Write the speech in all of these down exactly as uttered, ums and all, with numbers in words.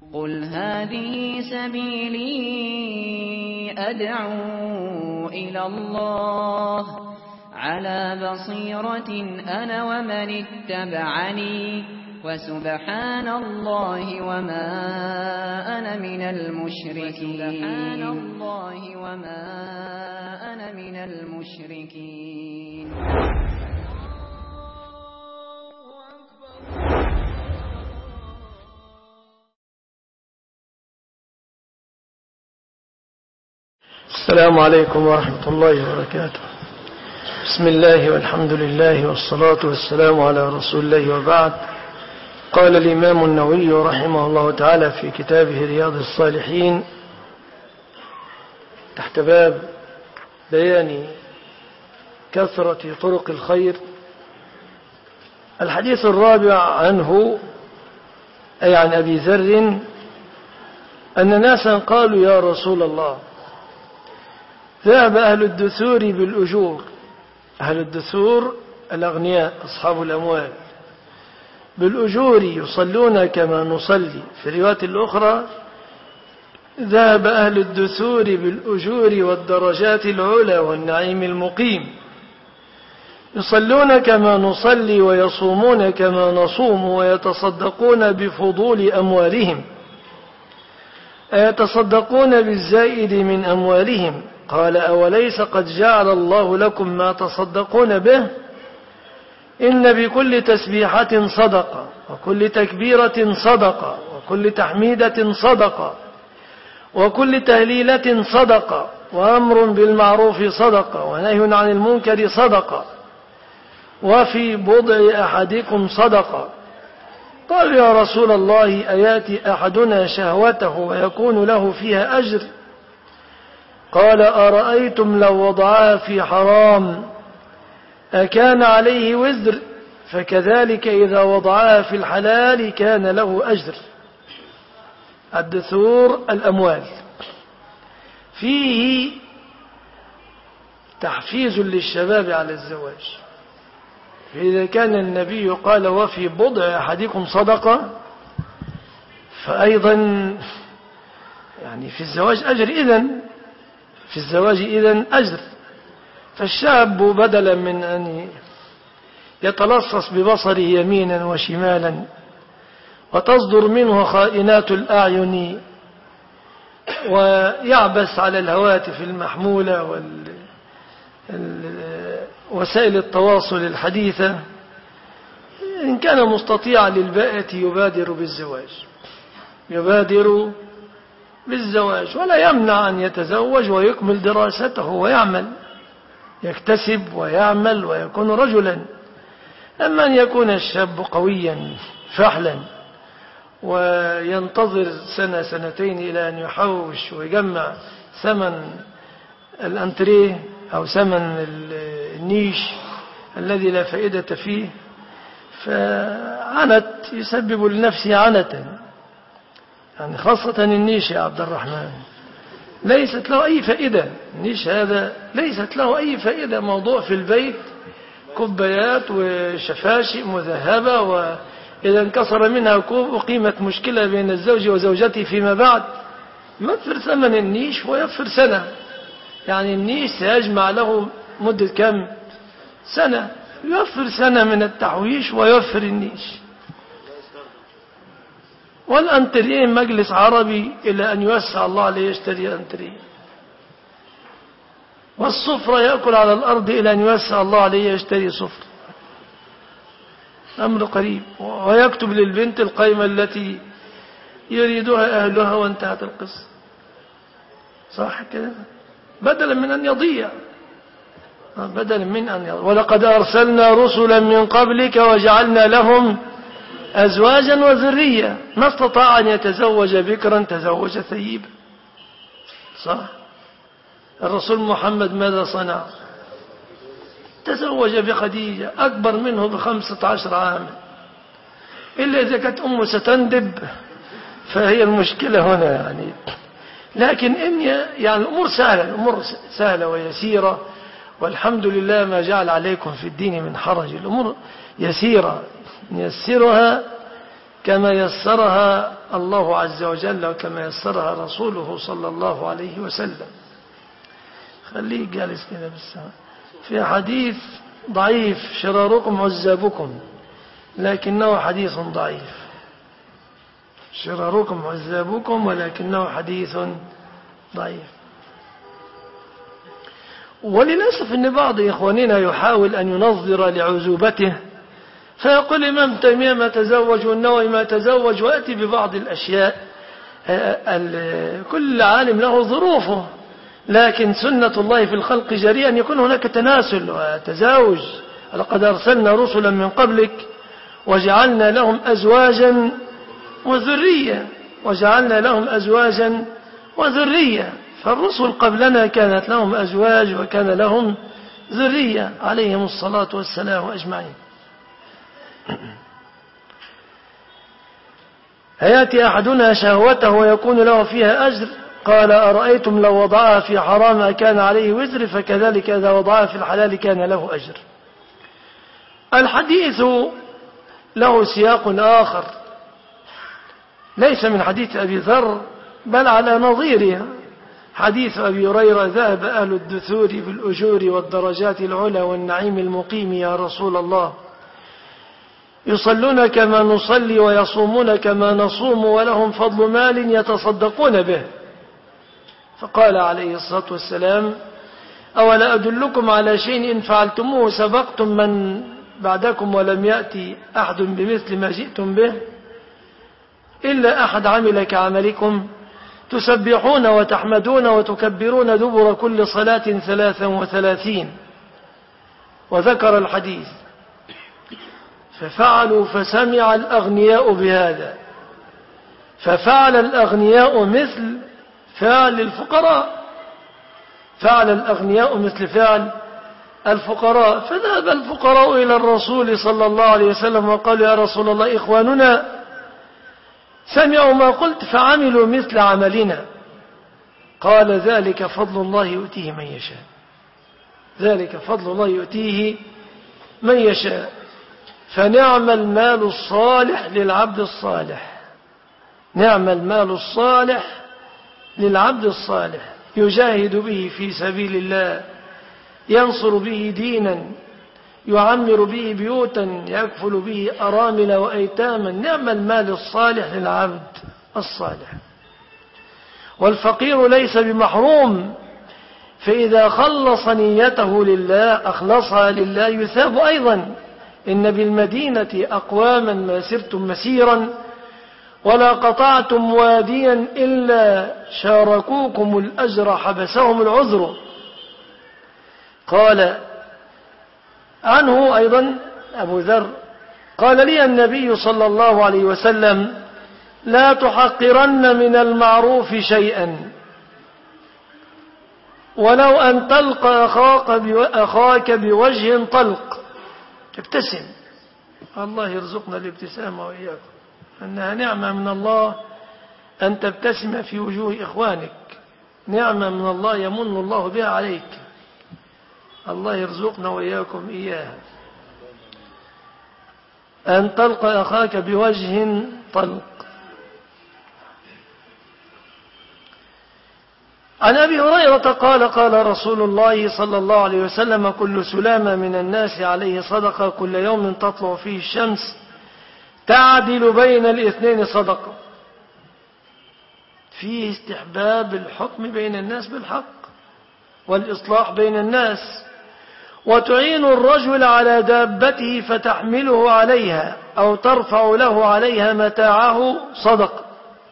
قل هذه سبيلي أدعو إلى الله على بصيرة أنا ومن اتبعني وسبحان الله وما أنا من المشركين سبحان الله وما أنا من المشركين. السلام عليكم ورحمة الله وبركاته. بسم الله والحمد لله والصلاة والسلام على رسول الله وبعد. قال الإمام النووي رحمه الله تعالى في كتابه رياض الصالحين تحت باب بيان كثرة طرق الخير، الحديث الرابع عنه أي عن أبي ذر أن ناسا قالوا يا رسول الله ذهب أهل الدثور بالأجور، أهل الدثور الأغنياء أصحاب الأموال، بالأجور يصلون كما نصلي. في الروايات الأخرى ذهب أهل الدثور بالأجور والدرجات العلى والنعيم المقيم، يصلون كما نصلي ويصومون كما نصوم ويتصدقون بفضول أموالهم، أيتصدقون بالزائد من أموالهم؟ قال أوليس قد جعل الله لكم ما تصدقون به؟ إن بكل تسبيحة صدقة وكل تكبيرة صدقة وكل تحميدة صدقة وكل تهليلة صدقة وأمر بالمعروف صدقة ونهي عن المنكر صدقة وفي بضع أحدكم صدقة. قال يا رسول الله أياتي أحدنا شهوته ويكون له فيها أجر؟ قال أرأيتم لو وضعها في حرام أكان عليه وزر؟ فكذلك إذا وضعها في الحلال كان له أجر. الدثور الأموال فيه تحفيز للشباب على الزواج، فإذا كان النبي قال وفي بضع أحدكم صدقة فأيضا يعني في الزواج أجر، إذن في الزواج إذن أجر. فالشاب بدلا من أن يتلصص ببصره يمينا وشمالا وتصدر منه خائنات الأعين ويعبس على الهواتف المحمولة ووسائل التواصل الحديثة، إن كان مستطيعا للباءة يبادر بالزواج يبادر بالزواج ولا يمنع أن يتزوج ويكمل دراسته ويعمل، يكتسب ويعمل ويكون رجلا. أما أن يكون الشاب قويا فحلا وينتظر سنة سنتين إلى أن يحوش ويجمع ثمن الأنتريه أو ثمن النيش الذي لا فائدة فيه، فعنت يسبب لنفسه عنة، يعني خاصة النيش يا عبد الرحمن ليست له أي فائدة. النيش هذا ليست له أي فائدة، موضوع في البيت كوبايات وشفاشي مذهبة، وإذا انكسر منها كوب أقيمت مشكلة بين الزوج وزوجته فيما بعد. يوفر ثمن النيش ويوفر سنة، يعني النيش سيجمع له مدة كم سنة، يوفر سنة من التحويش ويوفر النيش. والأنتريه مجلس عربي إلى أن يوسع الله عليه يشتري أنتريه، والصفرة يأكل على الأرض إلى أن يوسع الله عليه يشتري صفر، أمر قريب. ويكتب للبنت القيمة التي يريدها أهلها وانتهت القصة، صح كده؟ بدلا من أن يضيع، بدلا من أن يضيع. ولقد أرسلنا رسلا من قبلك وجعلنا لهم أزواجا وذرية، ما استطاع أن يتزوج بكرا تزوج ثيبا، صح؟ الرسول محمد ماذا صنع؟ تزوج بخديجة أكبر منه بخمسة عشر عاما، إلا إذا كانت أمه ستندب فهي المشكلة هنا يعني. لكن إن يعني الأمور سهلة، الأمور سهلة ويسيرة، والحمد لله ما جعل عليكم في الدين من حرج، الأمور يسيرة نيسرها كما يسرها الله عز وجل وكما يسرها رسوله صلى الله عليه وسلم. خليه جالس كده بالسماء. في حديث ضعيف شراركم عزابكم، لكنه حديث ضعيف. شراركم عزابكم ولكنه حديث ضعيف. وللأسف أن بعض إخواننا يحاول أن ينظر لعزوبته فيقول الإمام تيمية ما تزوج والنووي ما تزوج، ويأتي ببعض الأشياء. كل عالم له ظروفه، لكن سنة الله في الخلق جريئا أن يكون هناك تناسل وتزاوج. لقد أرسلنا رسلا من قبلك وجعلنا لهم أزواجا وذرية وجعلنا لهم أزواجا وذرية فالرسل قبلنا كانت لهم أزواج وكان لهم ذرية عليهم الصلاة والسلام أجمعين. هيأتي أحدنا شهوته ويكون له فيها أجر، قال أرأيتم لو وضعها في حرام كان عليه وزر، فكذلك إذا وضعها في الحلال كان له أجر. الحديث له سياق آخر ليس من حديث أبي ذر بل على نظيره، حديث أبي هريرة ذهب أهل الدثور بالأجور والدرجات العلى والنعيم المقيم يا رسول الله، يصلون كما نصلي ويصومون كما نصوم ولهم فضل مال يتصدقون به. فقال عليه الصلاة والسلام أولا أدلكم على شيء إن فعلتموه سبقتم من بعدكم ولم يأتي أحد بمثل ما جئتم به إلا أحد عمل كعملكم تسبحون وتحمدون وتكبرون دبر كل صلاة ثلاثا وثلاثين. وذكر الحديث ففعلوا فسمع الأغنياء بهذا، ففعل الأغنياء مثل فعل الفقراء، فعل الأغنياء مثل فعل الفقراء. فذهب الفقراء إلى الرسول صلى الله عليه وسلم وقالوا يا رسول الله إخواننا سمعوا ما قلت فعملوا مثل عملنا. قال ذلك فضل الله يؤتيه من يشاء، ذلك فضل الله يؤتيه من يشاء. فنعم المال الصالح للعبد الصالح، نعم المال الصالح للعبد الصالح يجاهد به في سبيل الله، ينصر به دينا، يعمر به بيوتا، يكفل به أرامل وأيتاما. نعم المال الصالح للعبد الصالح. والفقير ليس بمحروم، فإذا خلص نيته لله أخلصها لله يثاب أيضا. إن بالمدينة أقواما ما سرتم مسيرا ولا قطعتم واديا إلا شاركوكم الأجر حبسهم العذر. قال عنه أيضا أبو ذر قال لي النبي صلى الله عليه وسلم لا تحقرن من المعروف شيئا ولو أن تلقى أخاك بوجه طلق. ابتسم، الله يرزقنا الابتسامة وإياكم، أنها نعمة من الله أن تبتسم في وجوه إخوانك، نعمة من الله يمن الله بها عليك، الله يرزقنا وإياكم إياها. أن تلقى أخاك بوجه طلق. عن أبي هريرة قال قال رسول الله صلى الله عليه وسلم كل سلامة من الناس عليه صدقة كل يوم تطلع فيه الشمس تعدل بين الاثنين صدقة. فيه استحباب الحكم بين الناس بالحق والإصلاح بين الناس، وتعين الرجل على دابته فتحمله عليها أو ترفع له عليها متاعه صدقة.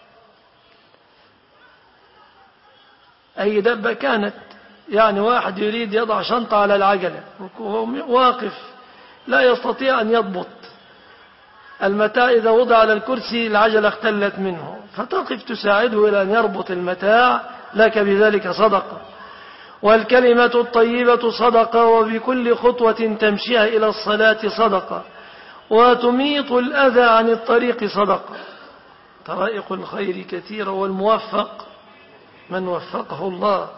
أي دابة كانت، يعني واحد يريد يضع شنطة على العجلة وهو واقف لا يستطيع أن يضبط المتاع، إذا وضع على الكرسي العجلة اختلت منه، فتقف تساعده إلى أن يربط المتاع، لك بذلك صدقة. والكلمة الطيبة صدقة، وبكل خطوة تمشيها إلى الصلاة صدقة، وتميط الأذى عن الطريق صدقة. طرائق الخير كثيرة، والموفق من وفقه الله.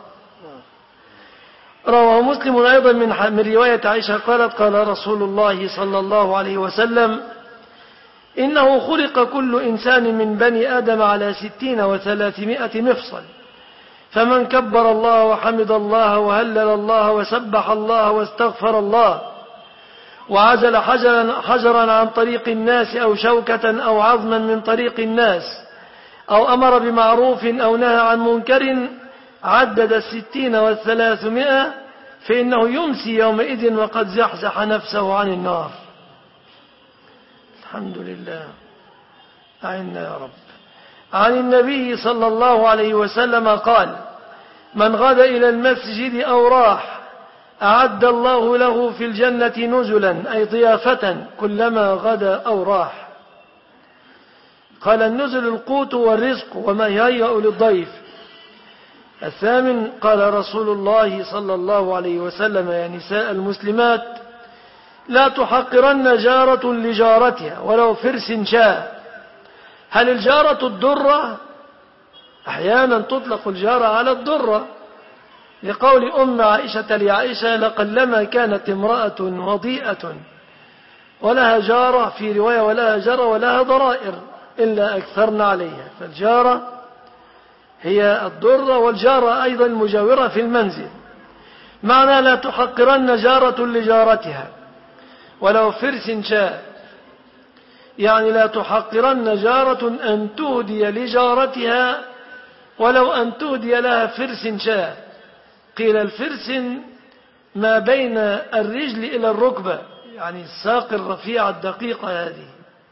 رواه مسلم أيضا من رواية عائشة قالت قال رسول الله صلى الله عليه وسلم إنه خلق كل إنسان من بني آدم على ستين وثلاثمائة مفصل، فمن كبر الله وحمد الله وهلل الله وسبح الله واستغفر الله وعزل حجرا, حجرا عن طريق الناس أو شوكة أو عظما من طريق الناس أو أمر بمعروف أو نهى عن منكر عدد الستين والثلاثمائة، فإنه يمسي يومئذ وقد زحزح نفسه عن النار. الحمد لله، أعنا يا رب. عن النبي صلى الله عليه وسلم قال: من غدا إلى المسجد أو راح أعد الله له في الجنة نزلا، أي ضيافة، كلما غدا أو راح. قال: النزل القوت والرزق وما يهيأ للضيف. الثامن: قال رسول الله صلى الله عليه وسلم: يا نساء المسلمات لا تحقرن جارة لجارتها ولو فرس شاء. هل الجارة الضرة؟ أحيانا تطلق الجارة على الضرة، لقول أم عائشة لعائشة: لقلما كانت امرأة وضيئة ولها جارة، في رواية ولها جارة ولها ضرائر إلا أكثرن عليها. فالجارة هي الضرة، والجارة أيضا المجاورة في المنزل. معنى لا تحقرن جارة لجارتها ولو فرس شاء، يعني لا تحقرن جارة أن تهدي لجارتها ولو أن تهدي لها فرس شاء. قيل الفرس ما بين الرجل إلى الركبة، يعني الساق الرفيعة الدقيقة هذه،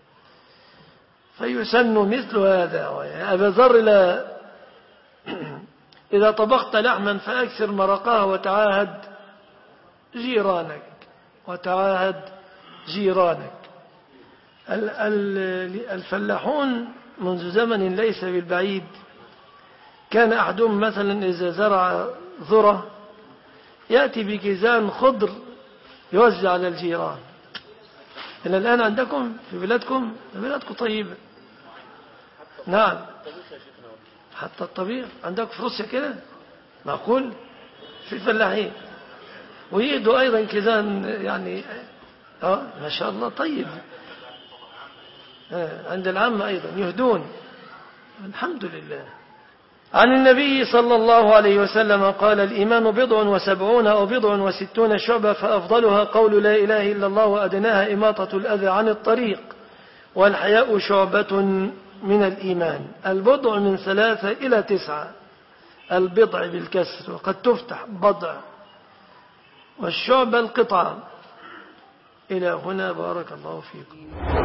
فيسن مثل هذا. يا أبا ذر، إذا طبخت لحما فأكثر مرقها وتعاهد جيرانك وتعاهد جيرانك. الفلاحون منذ زمن ليس بالبعيد كان أحدهم مثلا إذا زرع ذرة يأتي بكيزان خضر يوزع على الجيران. إلى الآن عندكم في بلادكم في بلادكم طيبة. نعم، حتى الطبيخ عندك في روسيا كده معقول؟ في فلاحين ويهدوا أيضا كيزان، يعني آه ما شاء الله طيب. آه عند العامة أيضا يهدون، الحمد لله. عن النبي صلى الله عليه وسلم قال: الإيمان بضع وسبعون أو بضع وستون شعبة، فأفضلها قول لا إله إلا الله وأدناها إماطة الأذى عن الطريق، والحياء شعبة من الإيمان. البضع من ثلاثة إلى تسعة، البضع بالكسر، وقد تفتح بضع، والشعبة القطعة. إلى هنا بارك الله فيكم.